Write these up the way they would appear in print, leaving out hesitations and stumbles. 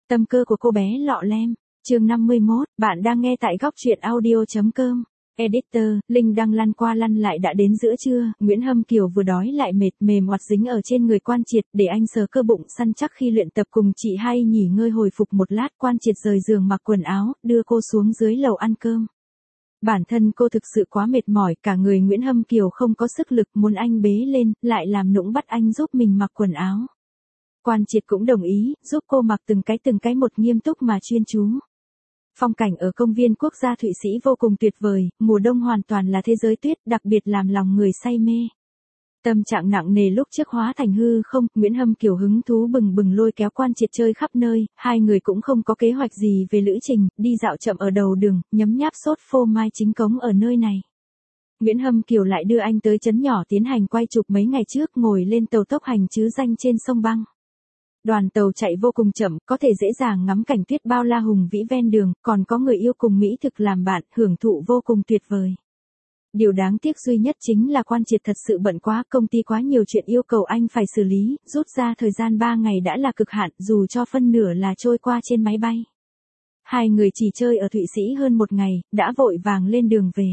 Tâm cơ của cô bé lọ lem, chương 51, bạn đang nghe tại góc truyện audio.com. Editor, Linh đang lăn qua lăn lại đã đến giữa trưa, Nguyễn Hâm Kiều vừa đói lại mệt mềm oặt dính ở trên người Quan Triệt để anh sờ cơ bụng săn chắc khi luyện tập cùng chị hay nghỉ ngơi hồi phục một lát. Quan Triệt rời giường mặc quần áo, đưa cô xuống dưới lầu ăn cơm. Bản thân cô thực sự quá mệt mỏi, cả người Nguyễn Hâm Kiều không có sức lực, muốn anh bế lên, lại làm nũng bắt anh giúp mình mặc quần áo. Quan Triệt cũng đồng ý, giúp cô mặc từng cái một nghiêm túc mà chuyên chú. Phong cảnh ở công viên quốc gia Thụy Sĩ vô cùng tuyệt vời, mùa đông hoàn toàn là thế giới tuyết, đặc biệt làm lòng người say mê. Tâm trạng nặng nề lúc trước hóa thành hư không, Nguyễn Hâm Kiều hứng thú bừng bừng lôi kéo Quan Triệt chơi khắp nơi, hai người cũng không có kế hoạch gì về lữ trình, đi dạo chậm ở đầu đường, nhấm nháp sốt phô mai chính cống ở nơi này. Nguyễn Hâm Kiều lại đưa anh tới trấn nhỏ tiến hành quay chụp mấy ngày trước, ngồi lên tàu tốc hành chứ danh trên sông băng. Đoàn tàu chạy vô cùng chậm, có thể dễ dàng ngắm cảnh tuyết bao la hùng vĩ ven đường, còn có người yêu cùng mỹ thực làm bạn, hưởng thụ vô cùng tuyệt vời. Điều đáng tiếc duy nhất chính là Quan Triệt thật sự bận quá, công ty quá nhiều chuyện yêu cầu anh phải xử lý, rút ra thời gian 3 ngày đã là cực hạn, dù cho phân nửa là trôi qua trên máy bay. Hai người chỉ chơi ở Thụy Sĩ hơn một ngày, đã vội vàng lên đường về.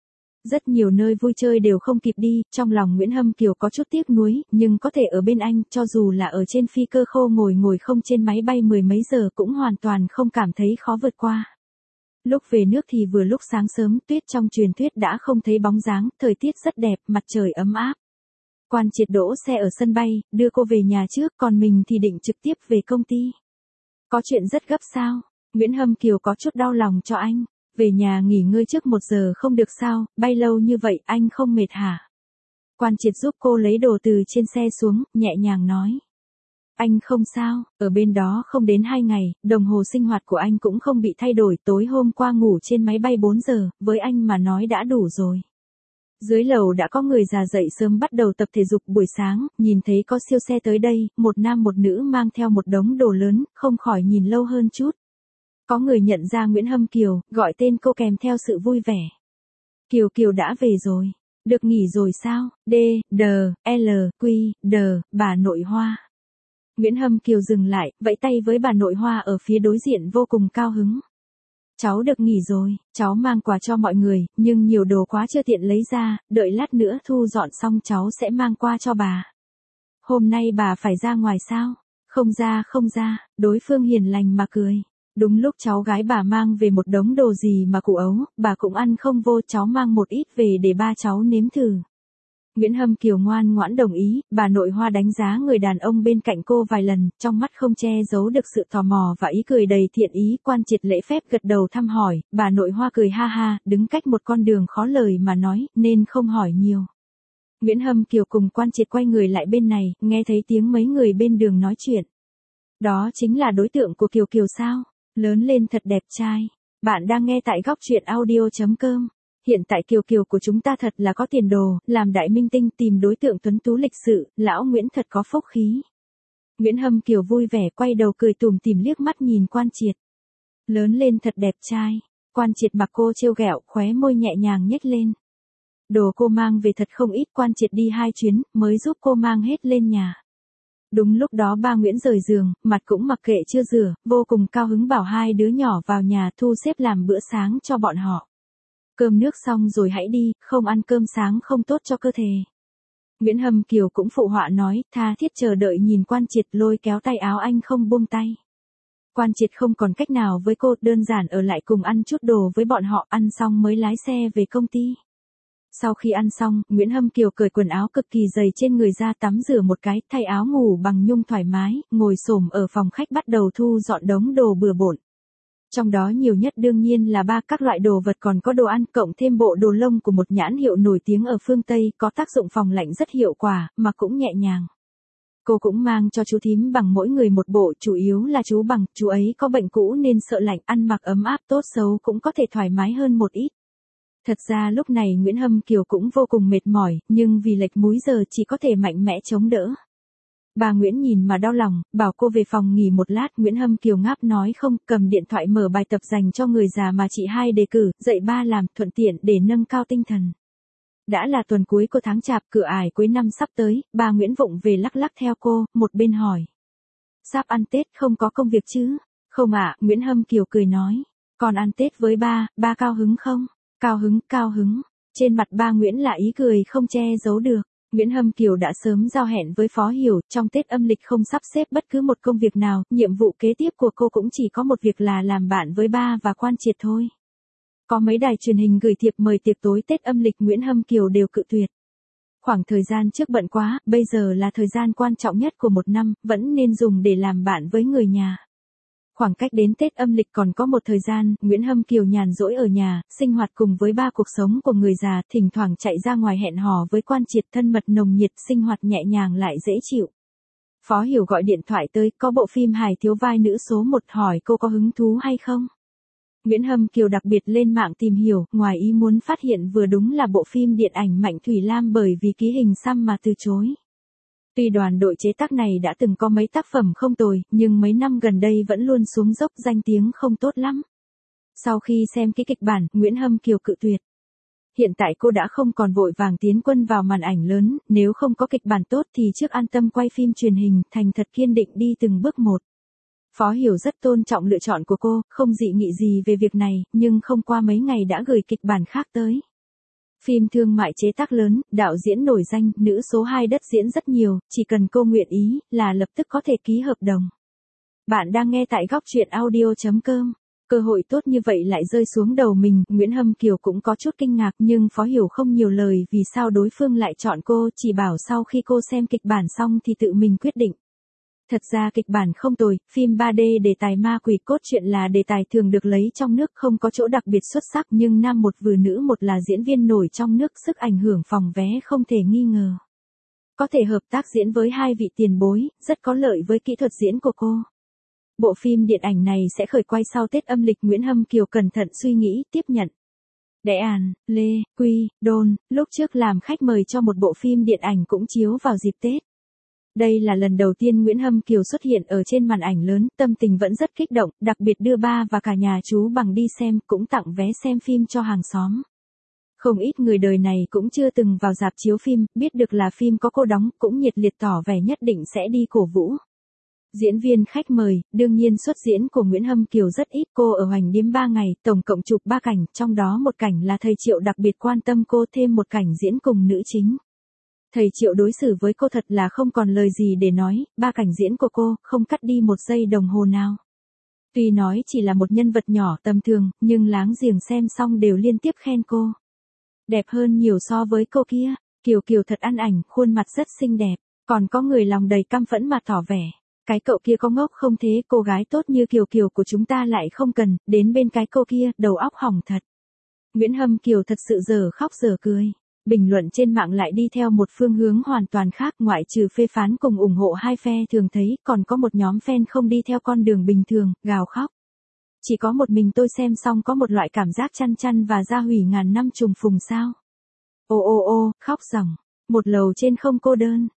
Rất nhiều nơi vui chơi đều không kịp đi, trong lòng Nguyễn Hâm Kiều có chút tiếc nuối, nhưng có thể ở bên anh, cho dù là ở trên phi cơ khô ngồi không trên máy bay mười mấy giờ cũng hoàn toàn không cảm thấy khó vượt qua. Lúc về nước thì vừa lúc sáng sớm, tuyết trong truyền thuyết đã không thấy bóng dáng, thời tiết rất đẹp, mặt trời ấm áp. Quan Triệt đỗ xe ở sân bay, đưa cô về nhà trước, còn mình thì định trực tiếp về công ty. Có chuyện rất gấp sao? Nguyễn Hâm Kiều có chút đau lòng cho anh. Về nhà nghỉ ngơi trước 1 giờ không được sao, bay lâu như vậy anh không mệt hả? Quan Triệt giúp cô lấy đồ từ trên xe xuống, nhẹ nhàng nói. Anh không sao, ở bên đó không đến 2 ngày, đồng hồ sinh hoạt của anh cũng không bị thay đổi, tối hôm qua ngủ trên máy bay 4 giờ, với anh mà nói đã đủ rồi. Dưới lầu đã có người già dậy sớm bắt đầu tập thể dục buổi sáng, nhìn thấy có siêu xe tới đây, một nam một nữ mang theo một đống đồ lớn, không khỏi nhìn lâu hơn chút. Có người nhận ra Nguyễn Hâm Kiều, gọi tên cô kèm theo sự vui vẻ. Kiều Kiều đã về rồi. Được nghỉ rồi sao? D, D, L, Q, D, bà nội Hoa. Nguyễn Hâm Kiều dừng lại, vẫy tay với bà nội Hoa ở phía đối diện vô cùng cao hứng. Cháu được nghỉ rồi, cháu mang quà cho mọi người, nhưng nhiều đồ quá chưa tiện lấy ra, đợi lát nữa thu dọn xong cháu sẽ mang qua cho bà. Hôm nay bà phải ra ngoài sao? Không ra, đối phương hiền lành mà cười. Đúng lúc cháu gái bà mang về một đống đồ gì mà cụ ấu, bà cũng ăn không vô, cháu mang một ít về để ba cháu nếm thử. Nguyễn Hâm Kiều ngoan ngoãn đồng ý, bà nội Hoa đánh giá người đàn ông bên cạnh cô vài lần, trong mắt không che giấu được sự tò mò và ý cười đầy thiện ý. Quan Triệt lễ phép gật đầu thăm hỏi, bà nội Hoa cười ha ha, đứng cách một con đường khó lời mà nói, nên không hỏi nhiều. Nguyễn Hâm Kiều cùng Quan Triệt quay người lại bên này, nghe thấy tiếng mấy người bên đường nói chuyện. Đó chính là đối tượng của Kiều Kiều sao? Lớn lên thật đẹp trai. Bạn đang nghe tại góc truyện audio.com. Hiện tại Kiều Kiều của chúng ta thật là có tiền đồ, làm đại minh tinh tìm đối tượng tuấn tú lịch sự, lão Nguyễn thật có phúc khí. Nguyễn Hâm Kiều vui vẻ quay đầu cười tủm tỉm liếc mắt nhìn Quan Triệt. Lớn lên thật đẹp trai. Quan Triệt mặc cô trêu ghẹo, khóe môi nhẹ nhàng nhếch lên. Đồ cô mang về thật không ít, Quan Triệt đi 2 chuyến, mới giúp cô mang hết lên nhà. Đúng lúc đó ba Nguyễn rời giường, mặt cũng mặc kệ chưa rửa, vô cùng cao hứng bảo hai đứa nhỏ vào nhà thu xếp làm bữa sáng cho bọn họ. Cơm nước xong rồi hãy đi, không ăn cơm sáng không tốt cho cơ thể. Nguyễn Hâm Kiều cũng phụ họa nói, tha thiết chờ đợi nhìn Quan Triệt lôi kéo tay áo anh không buông tay. Quan Triệt không còn cách nào với cô, đơn giản ở lại cùng ăn chút đồ với bọn họ, ăn xong mới lái xe về công ty. Sau khi ăn xong, Nguyễn Hâm Kiều cởi quần áo cực kỳ dày trên người ra tắm rửa một cái, thay áo ngủ bằng nhung thoải mái, ngồi xổm ở phòng khách bắt đầu thu dọn đống đồ bừa bộn. Trong đó nhiều nhất đương nhiên là các loại đồ vật, còn có đồ ăn, cộng thêm bộ đồ lông của một nhãn hiệu nổi tiếng ở phương Tây, có tác dụng phòng lạnh rất hiệu quả, mà cũng nhẹ nhàng. Cô cũng mang cho chú thím Bằng mỗi người một bộ, chủ yếu là chú Bằng, chú ấy có bệnh cũ nên sợ lạnh, ăn mặc ấm áp tốt xấu cũng có thể thoải mái hơn một ít. Thật ra lúc này Nguyễn Hâm Kiều cũng vô cùng mệt mỏi, nhưng vì lệch múi giờ chỉ có thể mạnh mẽ chống đỡ. Bà Nguyễn nhìn mà đau lòng, bảo cô về phòng nghỉ một lát. Nguyễn Hâm Kiều ngáp nói không, cầm điện thoại mở bài tập dành cho người già mà chị hai đề cử, dạy ba làm, thuận tiện để nâng cao tinh thần. Đã là tuần cuối của tháng Chạp, cửa ải cuối năm sắp tới, bà Nguyễn vụng về lắc lắc theo cô, một bên hỏi. Sắp ăn Tết không có công việc chứ? Không ạ, Nguyễn Hâm Kiều cười nói. Con ăn Tết với ba cao hứng không? Cao hứng, cao hứng. Trên mặt ba Nguyễn là ý cười không che giấu được. Nguyễn Hâm Kiều đã sớm giao hẹn với Phó Hiểu, trong Tết âm lịch không sắp xếp bất cứ một công việc nào, nhiệm vụ kế tiếp của cô cũng chỉ có một việc là làm bạn với ba và Quan Triệt thôi. Có mấy đài truyền hình gửi thiệp mời tiệc tối Tết âm lịch Nguyễn Hâm Kiều đều cự tuyệt. Khoảng thời gian trước bận quá, bây giờ là thời gian quan trọng nhất của một năm, vẫn nên dùng để làm bạn với người nhà. Khoảng cách đến Tết âm lịch còn có một thời gian, Nguyễn Hâm Kiều nhàn rỗi ở nhà, sinh hoạt cùng với ba cuộc sống của người già, thỉnh thoảng chạy ra ngoài hẹn hò với Quan Triệt, thân mật nồng nhiệt, sinh hoạt nhẹ nhàng lại dễ chịu. Phó Hiểu gọi điện thoại tới, có bộ phim hài thiếu vai nữ số 1, hỏi cô có hứng thú hay không. Nguyễn Hâm Kiều đặc biệt lên mạng tìm hiểu, ngoài ý muốn phát hiện vừa đúng là bộ phim điện ảnh Mạnh Thủy Lam bởi vì ký hình xăm mà từ chối. Tuy đoàn đội chế tác này đã từng có mấy tác phẩm không tồi, nhưng mấy năm gần đây vẫn luôn xuống dốc, danh tiếng không tốt lắm. Sau khi xem cái kịch bản, Nguyễn Hâm Kiều cự tuyệt. Hiện tại cô đã không còn vội vàng tiến quân vào màn ảnh lớn, nếu không có kịch bản tốt thì trước an tâm quay phim truyền hình, thành thật kiên định đi từng bước một. Phó Hiểu rất tôn trọng lựa chọn của cô, không dị nghị gì về việc này, nhưng không qua mấy ngày đã gửi kịch bản khác tới. Phim thương mại chế tác lớn, đạo diễn nổi danh, nữ số 2 đất diễn rất nhiều, chỉ cần cô nguyện ý, là lập tức có thể ký hợp đồng. Bạn đang nghe tại góc truyện audio.com. Cơ hội tốt như vậy lại rơi xuống đầu mình, Nguyễn Hâm Kiều cũng có chút kinh ngạc nhưng Phó Hiểu không nhiều lời vì sao đối phương lại chọn cô, chỉ bảo sau khi cô xem kịch bản xong thì tự mình quyết định. Thật ra kịch bản không tồi, phim 3D đề tài ma quỷ, cốt truyện là đề tài thường được lấy trong nước, không có chỗ đặc biệt xuất sắc nhưng nam một vừa nữ một là diễn viên nổi trong nước, sức ảnh hưởng phòng vé không thể nghi ngờ. Có thể hợp tác diễn với hai vị tiền bối, rất có lợi với kỹ thuật diễn của cô. Bộ phim điện ảnh này sẽ khởi quay sau Tết âm lịch, Nguyễn Hâm Kiều cẩn thận suy nghĩ, tiếp nhận. Đại An, Lê, Quy, Đôn, lúc trước làm khách mời cho một bộ phim điện ảnh cũng chiếu vào dịp Tết. Đây là lần đầu tiên Nguyễn Hâm Kiều xuất hiện ở trên màn ảnh lớn, tâm tình vẫn rất kích động, đặc biệt đưa ba và cả nhà chú Bằng đi xem, cũng tặng vé xem phim cho hàng xóm. Không ít người đời này cũng chưa từng vào rạp chiếu phim, biết được là phim có cô đóng, cũng nhiệt liệt tỏ vẻ nhất định sẽ đi cổ vũ. Diễn viên khách mời, đương nhiên xuất diễn của Nguyễn Hâm Kiều rất ít, cô ở Hoành Điếm 3 ngày, tổng cộng chụp 3 cảnh, trong đó một cảnh là thầy Triệu đặc biệt quan tâm cô, thêm một cảnh diễn cùng nữ chính. Thầy Triệu đối xử với cô thật là không còn lời gì để nói, 3 cảnh diễn của cô, không cắt đi một giây đồng hồ nào. Tuy nói chỉ là một nhân vật nhỏ tầm thường, nhưng láng giềng xem xong đều liên tiếp khen cô. Đẹp hơn nhiều so với cô kia, Kiều Kiều thật ăn ảnh, khuôn mặt rất xinh đẹp, còn có người lòng đầy căm phẫn mà tỏ vẻ. Cái cậu kia có ngốc không thế, cô gái tốt như Kiều Kiều của chúng ta lại không cần, đến bên cái cô kia, đầu óc hỏng thật. Nguyễn Hâm Kiều thật sự giờ khóc giờ cười. Bình luận trên mạng lại đi theo một phương hướng hoàn toàn khác, ngoại trừ phê phán cùng ủng hộ hai phe thường thấy, còn có một nhóm fan không đi theo con đường bình thường, gào khóc. Chỉ có một mình tôi xem xong có một loại cảm giác chăn chăn và gia hủy ngàn năm trùng phùng sao. Ô ô ô, khóc ròng. Một lầu trên không cô đơn.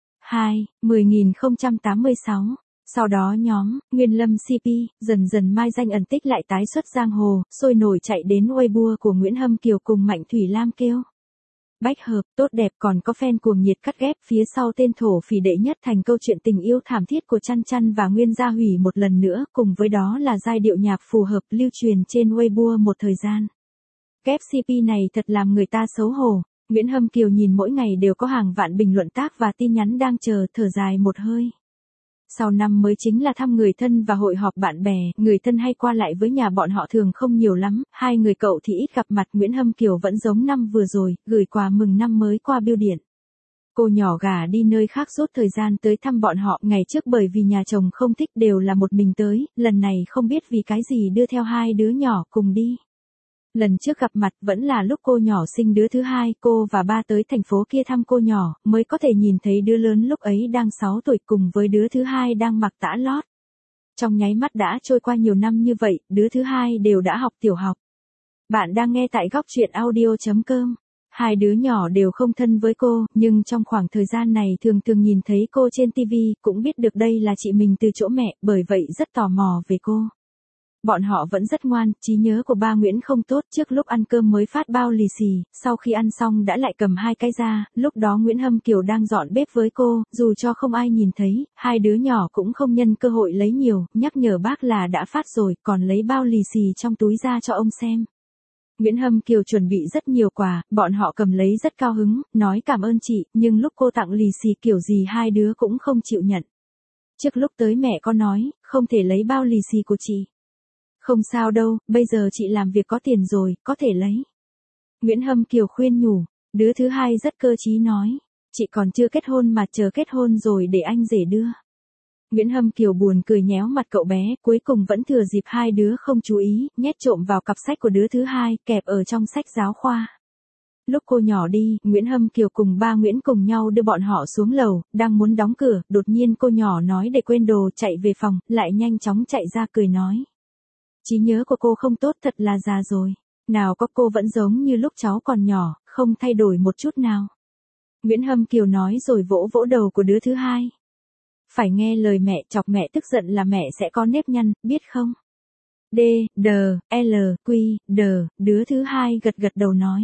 10.086. Sau đó nhóm Nguyên Lâm CP dần dần mai danh ẩn tích lại tái xuất giang hồ, sôi nổi chạy đến Weibo của Nguyễn Hâm Kiều cùng Mạnh Thủy Lam kêu bách hợp, tốt đẹp, còn có fan cuồng nhiệt cắt ghép phía sau tên thổ phỉ đệ nhất thành câu chuyện tình yêu thảm thiết của Chăn Chăn và Nguyên Gia Hủy một lần nữa, cùng với đó là giai điệu nhạc phù hợp lưu truyền trên Weibo một thời gian. Ghép CP này thật làm người ta xấu hổ. Nguyễn Hâm Kiều nhìn mỗi ngày đều có hàng vạn bình luận tác và tin nhắn đang chờ, thở dài một hơi. Sau năm mới chính là thăm người thân và hội họp bạn bè, người thân hay qua lại với nhà bọn họ thường không nhiều lắm, hai người cậu thì ít gặp mặt. Nguyễn Hâm Kiều vẫn giống năm vừa rồi, gửi quà mừng năm mới qua bưu điện. Cô nhỏ gà đi nơi khác rút thời gian tới thăm bọn họ, ngày trước bởi vì nhà chồng không thích đều là một mình tới, lần này không biết vì cái gì đưa theo hai đứa nhỏ cùng đi. Lần trước gặp mặt vẫn là lúc cô nhỏ sinh đứa thứ hai, cô và ba tới thành phố kia thăm cô nhỏ, mới có thể nhìn thấy đứa lớn lúc ấy đang 6 tuổi cùng với đứa thứ hai đang mặc tã lót. Trong nháy mắt đã trôi qua nhiều năm như vậy, đứa thứ hai đều đã học tiểu học. Bạn đang nghe tại góc truyện audio.com. Hai đứa nhỏ đều không thân với cô, nhưng trong khoảng thời gian này thường thường nhìn thấy cô trên TV, cũng biết được đây là chị mình từ chỗ mẹ, bởi vậy rất tò mò về cô. Bọn họ vẫn rất ngoan, trí nhớ của ba Nguyễn không tốt, trước lúc ăn cơm mới phát bao lì xì, sau khi ăn xong đã lại cầm 2 cái ra, lúc đó Nguyễn Hâm Kiều đang dọn bếp với cô, dù cho không ai nhìn thấy, hai đứa nhỏ cũng không nhân cơ hội lấy nhiều, nhắc nhở bác là đã phát rồi, còn lấy bao lì xì trong túi ra cho ông xem. Nguyễn Hâm Kiều chuẩn bị rất nhiều quà, bọn họ cầm lấy rất cao hứng, nói cảm ơn chị, nhưng lúc cô tặng lì xì kiểu gì hai đứa cũng không chịu nhận. Trước lúc tới mẹ có nói, không thể lấy bao lì xì của chị. Không sao đâu, bây giờ chị làm việc có tiền rồi, có thể lấy. Nguyễn Hâm Kiều khuyên nhủ, đứa thứ hai rất cơ trí nói, chị còn chưa kết hôn mà chờ kết hôn rồi để anh rể đưa. Nguyễn Hâm Kiều buồn cười nhéo mặt cậu bé, cuối cùng vẫn thừa dịp hai đứa không chú ý, nhét trộm vào cặp sách của đứa thứ hai, kẹp ở trong sách giáo khoa. Lúc cô nhỏ đi, Nguyễn Hâm Kiều cùng ba Nguyễn cùng nhau đưa bọn họ xuống lầu, đang muốn đóng cửa, đột nhiên cô nhỏ nói để quên đồ chạy về phòng, lại nhanh chóng chạy ra cười nói. Trí nhớ của cô không tốt, thật là già rồi. Nào có, cô vẫn giống như lúc cháu còn nhỏ, không thay đổi một chút nào. Nguyễn Hâm Kiều nói rồi vỗ vỗ đầu của đứa thứ hai. Phải nghe lời mẹ, chọc mẹ tức giận là mẹ sẽ có nếp nhăn, biết không? D, D, L, Q, D, đứa thứ hai gật gật đầu nói.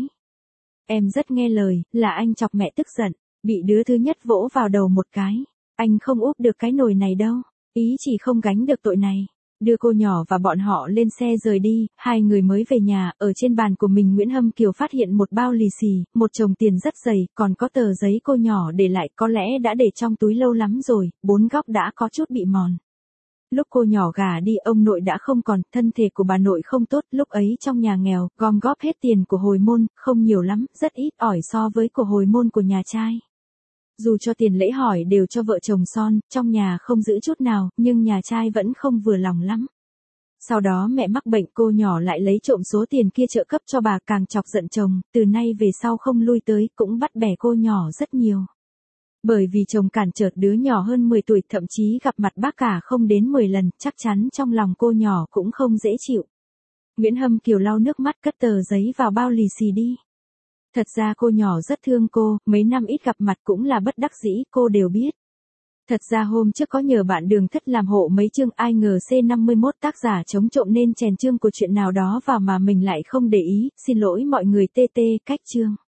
Em rất nghe lời, là anh chọc mẹ tức giận, bị đứa thứ nhất vỗ vào đầu một cái. Anh không úp được cái nồi này đâu, ý chỉ không gánh được tội này. Đưa cô nhỏ và bọn họ lên xe rời đi, hai người mới về nhà, ở trên bàn của mình Nguyễn Hâm Kiều phát hiện một bao lì xì, một chồng tiền rất dày, còn có tờ giấy cô nhỏ để lại, có lẽ đã để trong túi lâu lắm rồi, 4 góc đã có chút bị mòn. Lúc cô nhỏ gả đi, ông nội đã không còn, thân thể của bà nội không tốt, lúc ấy trong nhà nghèo, gom góp hết tiền của hồi môn, không nhiều lắm, rất ít ỏi so với của hồi môn của nhà trai. Dù cho tiền lễ hỏi đều cho vợ chồng son, trong nhà không giữ chút nào, nhưng nhà trai vẫn không vừa lòng lắm. Sau đó mẹ mắc bệnh, cô nhỏ lại lấy trộm số tiền kia trợ cấp cho bà, càng chọc giận chồng, từ nay về sau không lui tới, cũng bắt bẻ cô nhỏ rất nhiều. Bởi vì chồng cản trở đứa nhỏ hơn 10 tuổi, thậm chí gặp mặt bác cả không đến 10 lần, chắc chắn trong lòng cô nhỏ cũng không dễ chịu. Nguyễn Hâm Kiều lau nước mắt, cất tờ giấy vào bao lì xì đi. Thật ra cô nhỏ rất thương cô, mấy năm ít gặp mặt cũng là bất đắc dĩ, cô đều biết. Thật ra hôm trước có nhờ bạn Đường Thất làm hộ mấy chương, ai ngờ C51 tác giả chống trộm nên chèn chương của chuyện nào đó vào mà mình lại không để ý, xin lỗi mọi người, TT, cách chương.